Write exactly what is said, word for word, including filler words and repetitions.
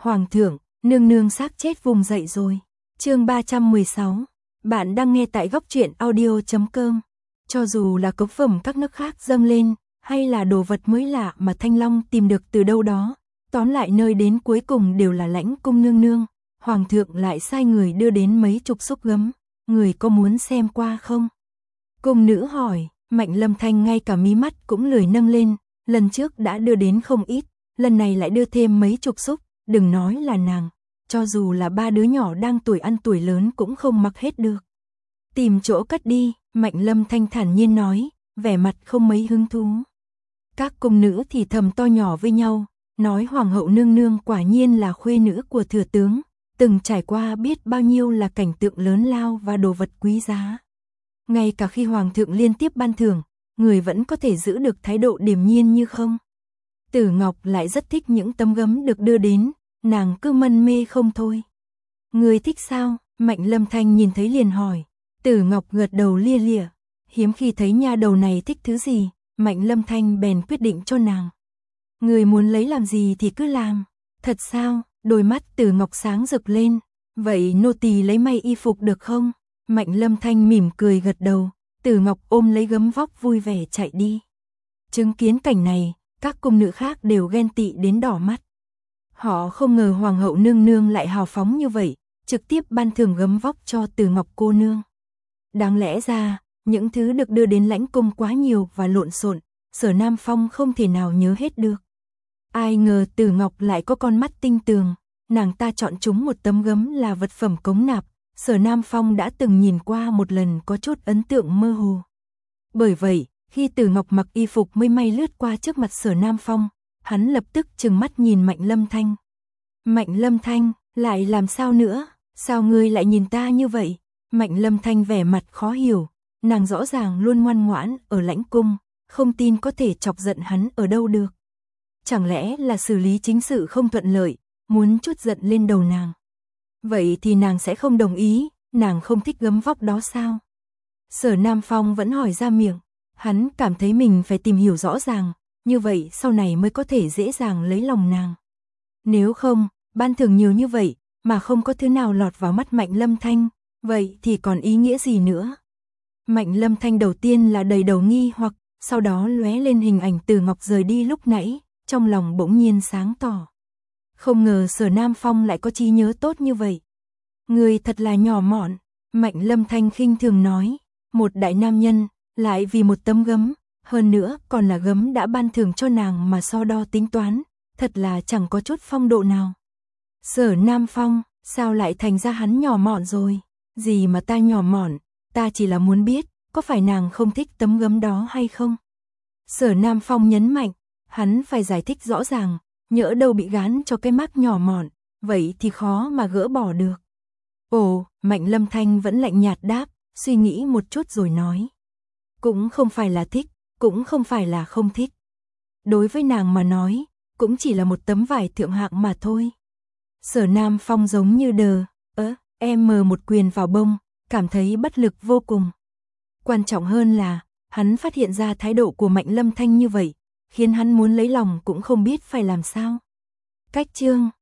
Hoàng thượng, nương nương xác chết vùng dậy rồi. Chương ba trăm mười sáu. Bạn đang nghe tại góc truyện audio chấm com. Cho dù là cống phẩm các nước khác dâng lên, hay là đồ vật mới lạ mà Thanh Long tìm được từ đâu đó, tóm lại nơi đến cuối cùng đều là Lãnh cung nương nương. Hoàng thượng lại sai người đưa đến mấy chục xúc gấm, người có muốn xem qua không? Cung nữ hỏi. Mạnh Lâm Thanh ngay cả mí mắt cũng lười nâng lên, lần trước đã đưa đến không ít, lần này lại đưa thêm mấy chục xúc, đừng nói là nàng, cho dù là ba đứa nhỏ đang tuổi ăn tuổi lớn cũng không mặc hết được. Tìm chỗ cất đi, Mạnh Lâm Thanh thản nhiên nói, vẻ mặt không mấy hứng thú. Các cung nữ thì thầm to nhỏ với nhau, nói hoàng hậu nương nương quả nhiên là khuê nữ của thừa tướng, từng trải qua biết bao nhiêu là cảnh tượng lớn lao và đồ vật quý giá. Ngay cả khi hoàng thượng liên tiếp ban thưởng, người vẫn có thể giữ được thái độ điềm nhiên như không. Tử Ngọc lại rất thích những tấm gấm được đưa đến, nàng cứ mân mê không thôi. Người thích sao? Mạnh Lâm Thanh nhìn thấy liền hỏi. Tử Ngọc gật đầu lia lịa, hiếm khi thấy nha đầu này thích thứ gì, Mạnh Lâm Thanh bèn quyết định cho nàng. Người muốn lấy làm gì thì cứ làm. Thật sao? Đôi mắt Tử Ngọc sáng rực lên. Vậy nô tỳ lấy may y phục được không? Mạnh Lâm Thanh mỉm cười gật đầu, Tử Ngọc ôm lấy gấm vóc vui vẻ chạy đi. Chứng kiến cảnh này, các cung nữ khác đều ghen tị đến đỏ mắt. Họ không ngờ hoàng hậu nương nương lại hào phóng như vậy, trực tiếp ban thưởng gấm vóc cho Tử Ngọc cô nương. Đáng lẽ ra, những thứ được đưa đến lãnh cung quá nhiều và lộn xộn, Sở Nam Phong không thể nào nhớ hết được. Ai ngờ Tử Ngọc lại có con mắt tinh tường, nàng ta chọn chúng một tấm gấm là vật phẩm cống nạp. Sở Nam Phong đã từng nhìn qua một lần có chút ấn tượng mơ hồ. Bởi vậy, khi Tử Ngọc mặc y phục mới may lướt qua trước mặt Sở Nam Phong, hắn lập tức trừng mắt nhìn Mạnh Lâm Thanh. Mạnh Lâm Thanh, lại làm sao nữa? Sao ngươi lại nhìn ta như vậy? Mạnh Lâm Thanh vẻ mặt khó hiểu, nàng rõ ràng luôn ngoan ngoãn ở lãnh cung, không tin có thể chọc giận hắn ở đâu được. Chẳng lẽ là xử lý chính sự không thuận lợi, muốn trút giận lên đầu nàng? Vậy thì nàng sẽ không đồng ý, nàng không thích gấm vóc đó sao? Sở Nam Phong vẫn hỏi ra miệng, hắn cảm thấy mình phải tìm hiểu rõ ràng, như vậy sau này mới có thể dễ dàng lấy lòng nàng. Nếu không, ban thưởng nhiều như vậy, mà không có thứ nào lọt vào mắt Mạnh Lâm Thanh, vậy thì còn ý nghĩa gì nữa? Mạnh Lâm Thanh đầu tiên là đầy đầu nghi hoặc, sau đó lóe lên hình ảnh Tử Ngọc rời đi lúc nãy, trong lòng bỗng nhiên sáng tỏ. Không ngờ Sở Nam Phong lại có trí nhớ tốt như vậy. Người thật là nhỏ mọn, Mạnh Lâm Thanh khinh thường nói, một đại nam nhân, lại vì một tấm gấm, hơn nữa còn là gấm đã ban thưởng cho nàng mà so đo tính toán, thật là chẳng có chút phong độ nào. Sở Nam Phong, sao lại thành ra hắn nhỏ mọn rồi? Gì mà ta nhỏ mọn, ta chỉ là muốn biết, có phải nàng không thích tấm gấm đó hay không? Sở Nam Phong nhấn mạnh, hắn phải giải thích rõ ràng. Nhỡ đâu bị gán cho cái mác nhỏ mọn, vậy thì khó mà gỡ bỏ được. Ồ, Mạnh Lâm Thanh vẫn lạnh nhạt đáp, suy nghĩ một chút rồi nói. Cũng không phải là thích, cũng không phải là không thích. Đối với nàng mà nói, cũng chỉ là một tấm vải thượng hạng mà thôi. Sở Nam Phong giống như đờ, ớ, em mờ một quyền vào bông, cảm thấy bất lực vô cùng. Quan trọng hơn là, hắn phát hiện ra thái độ của Mạnh Lâm Thanh như vậy, khiến hắn muốn lấy lòng cũng không biết phải làm sao. Cách chương